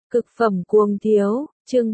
Cực phẩm cuồng thiếu, chương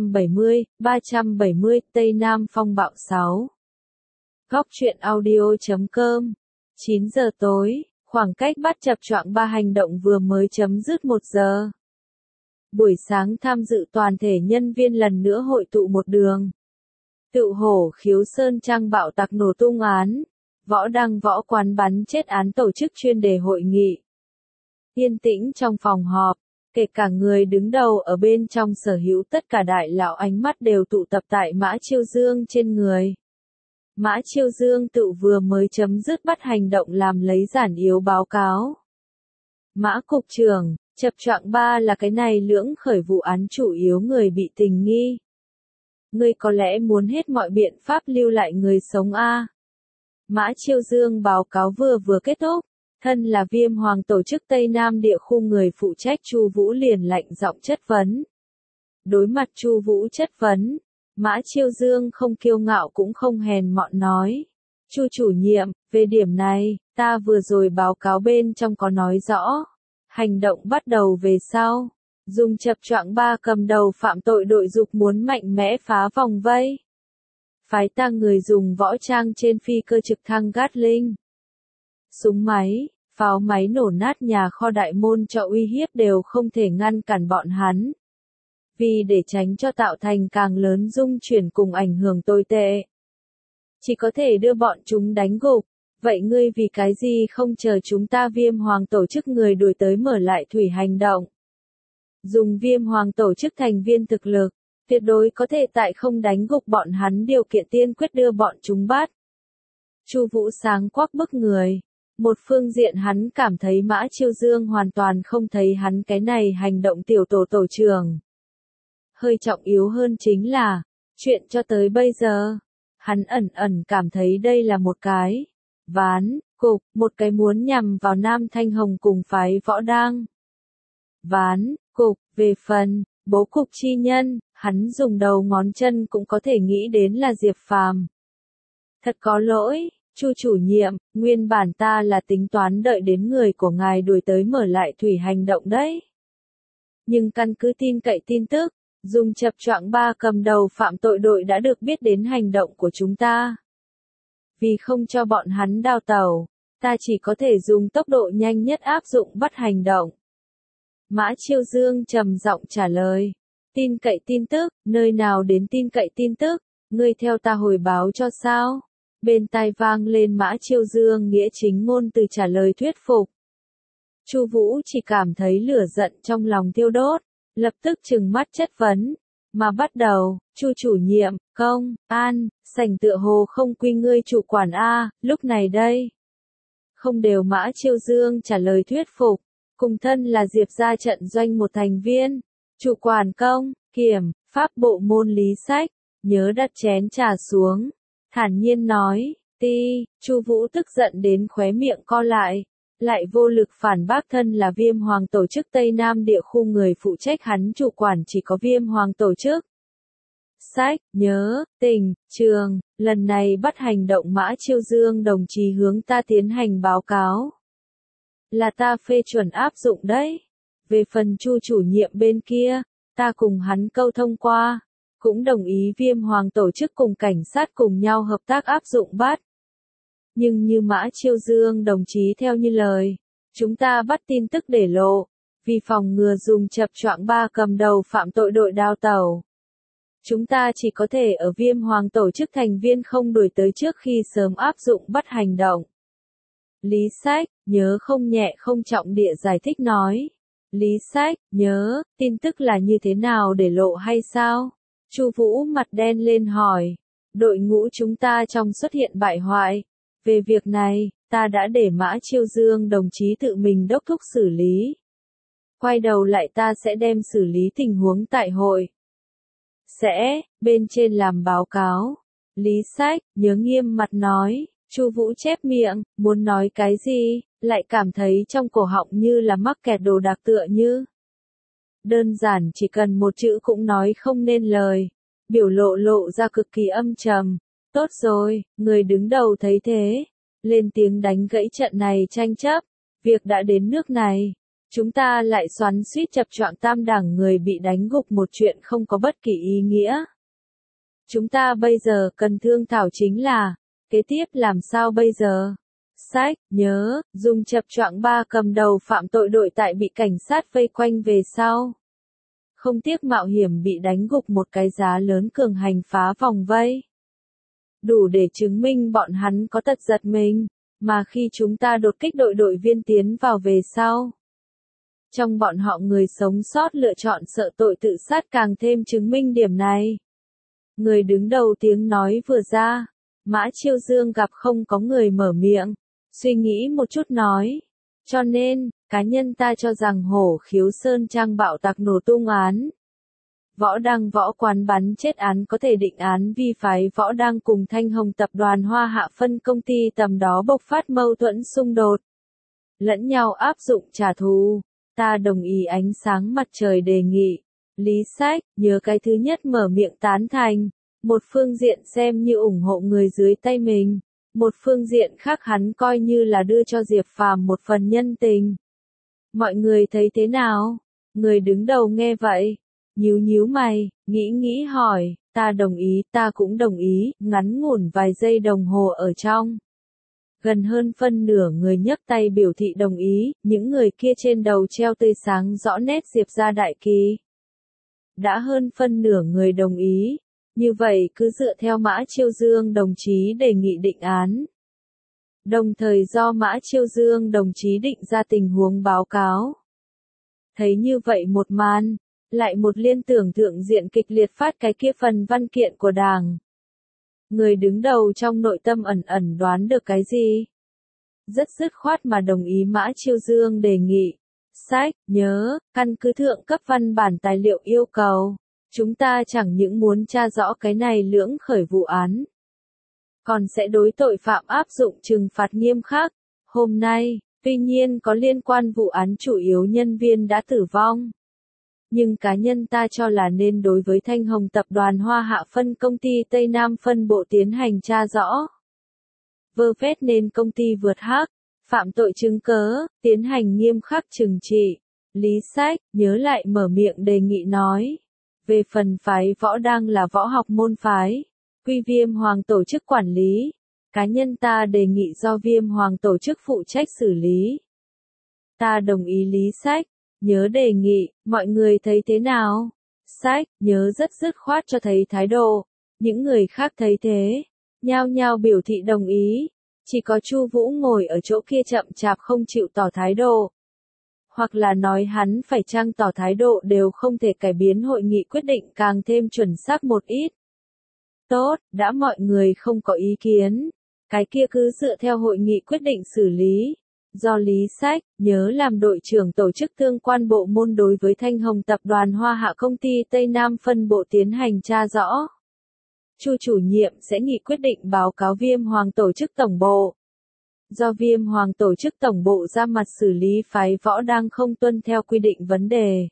370, Tây Nam phong bạo 6. Góc truyện audio.com 9 giờ tối, khoảng cách bắt chập choạng 3 hành động vừa mới chấm dứt 1 giờ. Buổi sáng tham dự toàn thể nhân viên lần nữa hội tụ một đường. Tự hổ khiếu sơn trang bạo tạc nổ tung án, võ đăng võ quán bắn chết án tổ chức chuyên đề hội nghị. Yên tĩnh trong phòng họp. Kể cả người đứng đầu ở bên trong sở hữu tất cả đại lão ánh mắt đều tụ tập tại Mã Chiêu Dương trên người. Mã Chiêu Dương tự vừa mới chấm dứt bắt hành động làm lấy giản yếu báo cáo. Mã cục trưởng, chập choạng 3 là cái này lưỡng khởi vụ án chủ yếu người bị tình nghi. Ngươi có lẽ muốn hết mọi biện pháp lưu lại người sống a? Mã Chiêu Dương báo cáo vừa kết thúc. Thân là Viêm Hoàng tổ chức Tây Nam địa khu người phụ trách Chu Vũ liền lạnh giọng chất vấn. Đối mặt Chu Vũ chất vấn, Mã Chiêu Dương không kiêu ngạo cũng không hèn mọn nói. Chu chủ nhiệm, về điểm này, ta vừa rồi báo cáo bên trong có nói rõ. Hành động bắt đầu về sau. Dùng chập choạng 3 cầm đầu phạm tội đội dục muốn mạnh mẽ phá vòng vây. Phái ta người dùng võ trang trên phi cơ trực thăng Gatling. Súng máy, pháo máy nổ nát nhà kho đại môn cho uy hiếp đều không thể ngăn cản bọn hắn. Vì để tránh cho tạo thành càng lớn dung chuyển cùng ảnh hưởng tồi tệ. Chỉ có thể đưa bọn chúng đánh gục. Vậy ngươi vì cái gì không chờ chúng ta Viêm Hoàng tổ chức người đuổi tới mở lại thủy hành động? Dùng Viêm Hoàng tổ chức thành viên thực lực, tuyệt đối có thể tại không đánh gục bọn hắn điều kiện tiên quyết đưa bọn chúng bắt. Chu Vũ sáng quắc bức người. Một phương diện hắn cảm thấy Mã Chiêu Dương hoàn toàn không thấy hắn cái này hành động tiểu tổ trưởng. Hơi trọng yếu hơn chính là, chuyện cho tới bây giờ, hắn ẩn cảm thấy đây là một cái ván cục, một cái muốn nhằm vào Nam Thanh Hồng cùng phái võ đang. Ván cục, về phần bố cục chi nhân, hắn dùng đầu ngón chân cũng có thể nghĩ đến là Diệp Phàm. Thật có lỗi. Chu chủ nhiệm, nguyên bản ta là tính toán đợi đến người của ngài đuổi tới mở lại thủy hành động đấy. Nhưng căn cứ tin cậy tin tức, dùng chập choạng 3 cầm đầu phạm tội đội đã được biết đến hành động của chúng ta. Vì không cho bọn hắn đào tẩu, ta chỉ có thể dùng tốc độ nhanh nhất áp dụng bắt hành động. Mã Chiêu Dương trầm giọng trả lời. Tin cậy tin tức, nơi nào đến tin cậy tin tức, ngươi theo ta hồi báo cho sao? Bên tai vang lên Mã Chiêu Dương nghĩa chính ngôn từ trả lời thuyết phục. Chu Vũ chỉ cảm thấy lửa giận trong lòng thiêu đốt, lập tức trừng mắt chất vấn. Mà bắt đầu, Chu chủ nhiệm, công an, sảnh tựa hồ không quy ngươi chủ quản a, lúc này đây. Không đều Mã Chiêu Dương trả lời thuyết phục, cùng thân là Diệp gia trận doanh một thành viên, chủ quản công, kiểm, pháp bộ môn Lý Sách, nhớ đặt chén trà xuống. Thản nhiên nói, Chu Vũ tức giận đến khóe miệng co lại vô lực phản bác thân là Viêm Hoàng tổ chức Tây Nam địa khu người phụ trách hắn chủ quản chỉ có Viêm Hoàng tổ chức. Sách, nhớ, tình, trường, lần này bắt hành động Mã Chiêu Dương đồng chí hướng ta tiến hành báo cáo. Là ta phê chuẩn áp dụng đấy. Về phần Chu chủ nhiệm bên kia, ta cùng hắn câu thông qua. Cũng đồng ý Viêm Hoàng tổ chức cùng cảnh sát cùng nhau hợp tác áp dụng bắt. Nhưng như Mã Chiêu Dương đồng chí theo như lời, chúng ta bắt tin tức để lộ, vì phòng ngừa dùng chập choạng 3 cầm đầu phạm tội đội đào tẩu. Chúng ta chỉ có thể ở Viêm Hoàng tổ chức thành viên không đuổi tới trước khi sớm áp dụng bắt hành động. Lý Sách, nhớ không nhẹ không trọng địa giải thích nói. Lý Sách, nhớ, tin tức là như thế nào để lộ hay sao? Chu Vũ mặt đen lên hỏi, đội ngũ chúng ta trong xuất hiện bại hoại. Về việc này, ta đã để Mã Chiêu Dương đồng chí tự mình đốc thúc xử lý. Quay đầu lại ta sẽ đem xử lý tình huống tại hội. Bên trên làm báo cáo. Lý Sách, nhớ nghiêm mặt nói, Chu Vũ chép miệng, muốn nói cái gì, lại cảm thấy trong cổ họng như là mắc kẹt đồ đạc tựa như. Đơn giản chỉ cần một chữ cũng nói không nên lời, biểu lộ ra cực kỳ âm trầm. Tốt rồi, người đứng đầu thấy thế, lên tiếng đánh gãy trận này tranh chấp, việc đã đến nước này, Chúng ta lại xoắn xuýt chập choạng tam đẳng người bị đánh gục một chuyện không có bất kỳ ý nghĩa. Chúng ta bây giờ cần thương thảo chính là, kế tiếp làm sao bây giờ? Sách, nhớ, dùng chập choạng ba cầm đầu phạm tội đội tại bị cảnh sát vây quanh về sau. Không tiếc mạo hiểm bị đánh gục một cái giá lớn cường hành phá vòng vây. Đủ để chứng minh bọn hắn có tật giật mình, mà khi chúng ta đột kích đội viên tiến vào về sau. Trong bọn họ người sống sót lựa chọn sợ tội tự sát càng thêm chứng minh điểm này. Người đứng đầu tiếng nói vừa ra, Mã Chiêu Dương gặp không có người mở miệng, suy nghĩ một chút nói. Cho nên, cá nhân ta cho rằng Hổ Khiếu Sơn Trang bạo tạc nổ tung án. Võ Đăng võ quán bắn chết án có thể định án vi phái Võ Đăng cùng Thanh Hồng tập đoàn Hoa Hạ phân công ty tầm đó bộc phát mâu thuẫn xung đột. Lẫn nhau áp dụng trả thù. Ta đồng ý ánh sáng mặt trời đề nghị. Lý Sách, nhớ cái thứ nhất mở miệng tán thành. Một phương diện xem như ủng hộ người dưới tay mình. Một phương diện khác hắn coi như là đưa cho Diệp Phàm một phần nhân tình. Mọi người thấy thế nào? Người đứng đầu nghe vậy. Nhíu nhíu mày, nghĩ hỏi, ta đồng ý, ta cũng đồng ý, ngắn ngủn vài giây đồng hồ ở trong. Gần hơn phân nửa người nhấc tay biểu thị đồng ý, những người kia trên đầu treo tươi sáng rõ nét Diệp gia đại kỳ. Đã hơn phân nửa người đồng ý, như vậy cứ dựa theo Mã Chiêu Dương đồng chí đề nghị định án. Đồng thời do Mã Chiêu Dương đồng chí định ra tình huống báo cáo. Thấy như vậy một màn, lại một liên tưởng thượng diện kịch liệt phát cái kia phần văn kiện của Đảng. Người đứng đầu trong nội tâm ẩn ẩn đoán được cái gì? Rất dứt khoát mà đồng ý Mã Chiêu Dương đề nghị. Sách, nhớ, căn cứ thượng cấp văn bản tài liệu yêu cầu. Chúng ta chẳng những muốn tra rõ cái này lưỡng khởi vụ án. Còn sẽ đối tội phạm áp dụng trừng phạt nghiêm khắc. Hôm nay, tuy nhiên có liên quan vụ án chủ yếu nhân viên đã tử vong. Nhưng cá nhân ta cho là nên đối với Thanh Hồng tập đoàn Hoa Hạ phân công ty Tây Nam phân bộ tiến hành tra rõ. Vơ vét nên công ty vượt hắc, phạm tội chứng cớ, tiến hành nghiêm khắc trừng trị. Lý Sách, nhớ lại mở miệng đề nghị nói. Về phần phái Võ Đăng là võ học môn phái, quy Viêm Hoàng tổ chức quản lý. Cá nhân ta đề nghị do Viêm Hoàng tổ chức phụ trách xử lý. Ta đồng ý Lý Sách. Nhớ đề nghị, mọi người thấy thế nào? Sách, nhớ rất dứt khoát cho thấy thái độ. Những người khác thấy thế, nhao nhao biểu thị đồng ý. Chỉ có Chu Vũ ngồi ở chỗ kia chậm chạp không chịu tỏ thái độ. Hoặc là nói hắn phải chăng tỏ thái độ đều không thể cải biến hội nghị quyết định càng thêm chuẩn xác một ít. Tốt, đã mọi người không có ý kiến. Cái kia cứ dựa theo hội nghị quyết định xử lý. Do Lý Sách, nhớ làm đội trưởng tổ chức tương quan bộ môn đối với Thanh Hồng tập đoàn Hoa Hạ công ty Tây Nam phân bộ tiến hành tra rõ. Chu chủ nhiệm sẽ nghị quyết định báo cáo Viêm Hoàng tổ chức tổng bộ. Do Viêm Hoàng tổ chức tổng bộ ra mặt xử lý phái Võ Đăng không tuân theo quy định vấn đề.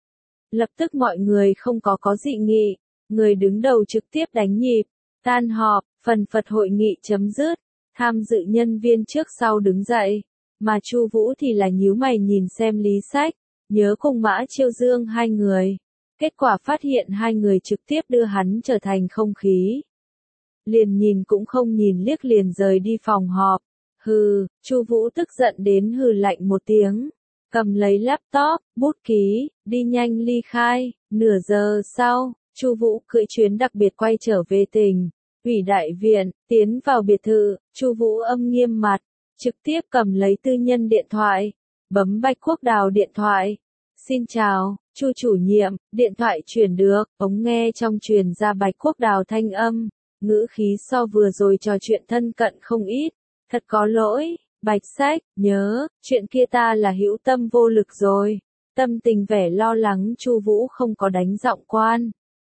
Lập tức mọi người không có dị nghị, người đứng đầu trực tiếp đánh nhịp, tan họp, phần phật hội nghị chấm dứt, tham dự nhân viên trước sau đứng dậy. Mà Chu Vũ thì là nhíu mày nhìn xem Lý Sách, nhớ cùng Mã Chiêu Dương hai người. Kết quả phát hiện hai người trực tiếp đưa hắn trở thành không khí. Liền nhìn cũng không nhìn liếc liền rời đi phòng họp. Hừ, Chu Vũ tức giận đến hừ lạnh một tiếng. Cầm lấy laptop, bút ký, đi nhanh ly khai. Nửa giờ sau, Chu Vũ cưỡi chuyến đặc biệt quay trở về tỉnh ủy đại viện, tiến vào biệt thự, Chu Vũ âm nghiêm mặt. Trực tiếp cầm lấy tư nhân điện thoại, bấm Bạch Quốc Đào điện thoại. Xin chào, Chu chủ nhiệm, điện thoại truyền được, ống nghe trong truyền ra Bạch Quốc Đào thanh âm, ngữ khí so vừa rồi trò chuyện thân cận không ít, thật có lỗi, Bạch Sách, nhớ, chuyện kia ta là hữu tâm vô lực rồi. Tâm tình vẻ lo lắng Chu Vũ không có đánh giọng quan.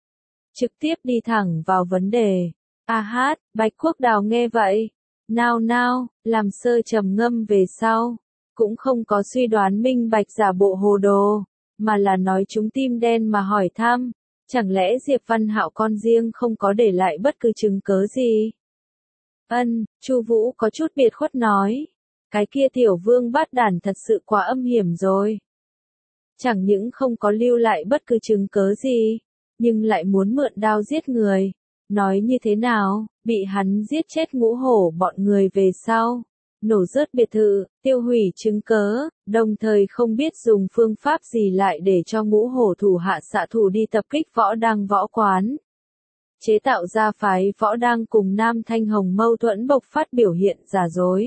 Trực tiếp đi thẳng vào vấn đề. A hát, Bạch Quốc Đào nghe vậy. Nào, làm sơ trầm ngâm về sau, cũng không có suy đoán minh bạch giả bộ hồ đồ, mà là nói chúng tim đen mà hỏi thăm, chẳng lẽ Diệp Văn Hạo con riêng không có để lại bất cứ chứng cớ gì? Chu Vũ có chút biệt khuất nói, cái kia tiểu vương bát đản thật sự quá âm hiểm rồi. chẳng những không có lưu lại bất cứ chứng cớ gì, nhưng lại muốn mượn đao giết người. Nói như thế nào, bị hắn giết chết Ngũ Hổ bọn người về sau, nổ rớt biệt thự, tiêu hủy chứng cớ, đồng thời không biết dùng phương pháp gì lại để cho Ngũ Hổ thủ hạ xạ thủ đi tập kích Võ Đăng võ quán. Chế tạo ra phái Võ Đăng cùng Nam Thanh Hồng mâu thuẫn bộc phát biểu hiện giả dối.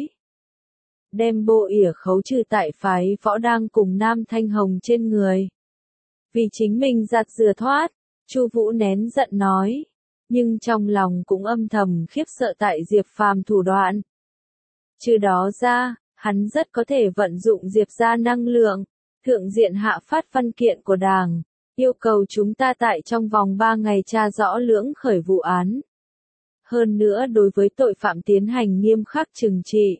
Đem bộ ỉa khấu trừ tại phái Võ Đăng cùng Nam Thanh Hồng trên người. Vì chính mình giặt rửa thoát, Chu Vũ nén giận nói, nhưng trong lòng cũng âm thầm khiếp sợ tại Diệp Phàm thủ đoạn. Trừ đó ra, hắn rất có thể vận dụng Diệp gia năng lượng, thượng diện hạ phát văn kiện của Đảng, yêu cầu chúng ta tại trong vòng 3 ngày tra rõ lưỡng khởi vụ án. Hơn nữa đối với tội phạm tiến hành nghiêm khắc trừng trị.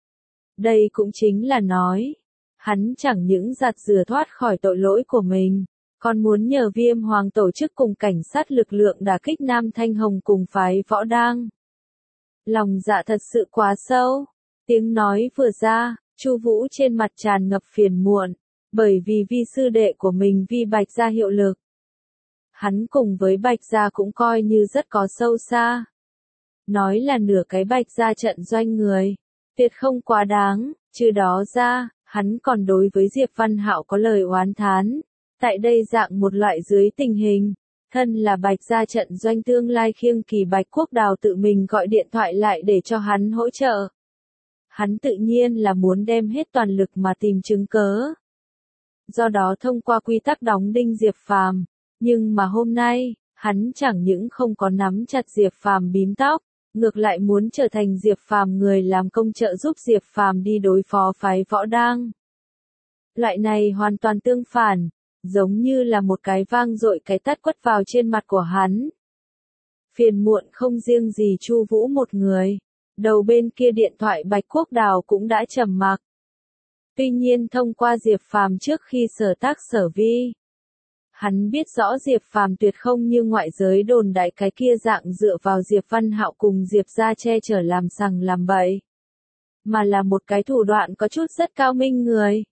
Đây cũng chính là nói, hắn chẳng những giặt rửa thoát khỏi tội lỗi của mình, còn muốn nhờ Viêm Hoàng tổ chức cùng cảnh sát lực lượng đả kích Nam Thanh Hồng cùng phái Võ Đăng. Lòng dạ thật sự quá sâu. Tiếng nói vừa ra, Chu Vũ trên mặt tràn ngập phiền muộn, bởi vì vi sư đệ của mình Vi Bạch Gia hiệu lực. Hắn cùng với Bạch Gia cũng coi như rất có sâu xa. Nói là nửa cái Bạch Gia trận doanh người, tuyệt không quá đáng, trừ đó ra, hắn còn đối với Diệp Văn Hạo có lời oán thán. Tại đây dạng một loại dưới tình hình, thân là Bạch Gia trận doanh tương lai khiêng kỳ Bạch Quốc Đào tự mình gọi điện thoại lại để cho hắn hỗ trợ. Hắn tự nhiên là muốn đem hết toàn lực mà tìm chứng cớ. Do đó thông qua quy tắc đóng đinh Diệp Phàm, nhưng mà hôm nay, hắn chẳng những không có nắm chặt Diệp Phàm bím tóc, ngược lại muốn trở thành Diệp Phàm người làm công trợ giúp Diệp Phàm đi đối phó phái Võ Đăng. Loại này hoàn toàn tương phản, giống như là một cái vang dội cái tát quất vào trên mặt của hắn. Phiền muộn không riêng gì Chu Vũ một người, đầu bên kia điện thoại Bạch Quốc Đào cũng đã trầm mặc. Tuy nhiên thông qua Diệp Phàm trước khi sở tác sở vi, hắn biết rõ Diệp Phàm tuyệt không như ngoại giới đồn đại cái kia dạng dựa vào Diệp Văn Hạo cùng Diệp gia che chở làm sằng làm bậy, mà là một cái thủ đoạn có chút rất cao minh người.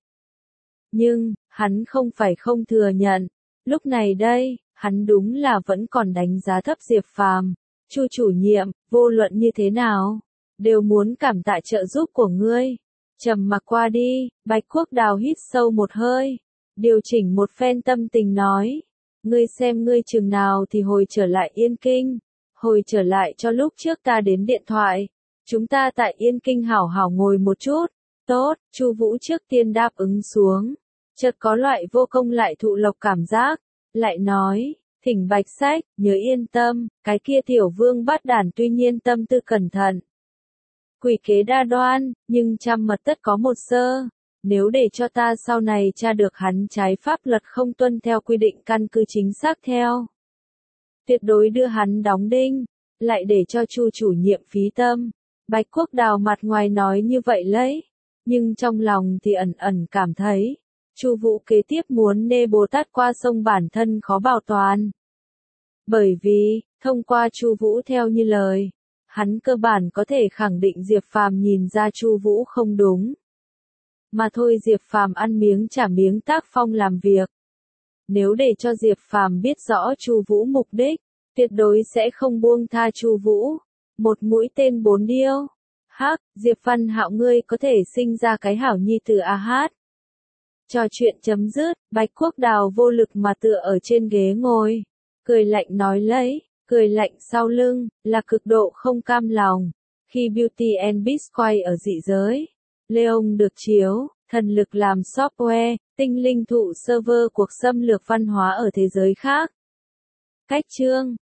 Nhưng, hắn không phải không thừa nhận, lúc này đây, hắn đúng là vẫn còn đánh giá thấp Diệp Phàm. Chu chủ nhiệm, vô luận như thế nào, đều muốn cảm tạ trợ giúp của ngươi. Trầm mặc qua đi, Bạch Quốc Đào hít sâu một hơi, điều chỉnh một phen tâm tình nói, ngươi xem ngươi chừng nào thì hồi trở lại Yên Kinh, hồi trở lại cho lúc trước ta đến điện thoại, chúng ta tại Yên Kinh hảo hảo ngồi một chút. Tốt, Chu Vũ trước tiên đáp ứng xuống, chợt có loại vô công lại thụ lộc cảm giác, lại nói, thỉnh Bạch Sách, nhớ yên tâm, cái kia tiểu vương bát đản tuy nhiên tâm tư cẩn thận, quỷ kế đa đoan, nhưng trăm mật tất có một sơ, nếu để cho ta sau này tra được hắn trái pháp luật không tuân theo quy định căn cứ chính xác theo, tuyệt đối đưa hắn đóng đinh, lại để cho Chu chủ nhiệm phí tâm. Bạch Quốc Đào mặt ngoài nói như vậy lấy, nhưng trong lòng thì ẩn ẩn cảm thấy, Chu Vũ kế tiếp muốn nê Bồ Tát qua sông bản thân khó bảo toàn. Bởi vì, thông qua Chu Vũ theo như lời, hắn cơ bản có thể khẳng định Diệp Phàm nhìn ra Chu Vũ không đúng. Mà thôi Diệp Phàm ăn miếng trả miếng tác phong làm việc. Nếu để cho Diệp Phàm biết rõ Chu Vũ mục đích, tuyệt đối sẽ không buông tha Chu Vũ. Một mũi tên 4 điêu. Hắc, Diệp Văn Hạo ngươi có thể sinh ra cái hảo nhi tử a hát. Trò chuyện chấm dứt, Bạch Quốc Đào vô lực mà tựa ở trên ghế ngồi, cười lạnh nói lấy, cười lạnh sau lưng, là cực độ không cam lòng. Khi Beauty and Beast quay ở dị giới, Leon được chiếu, thần lực làm software, tinh linh thụ server cuộc xâm lược văn hóa ở thế giới khác. Cách chương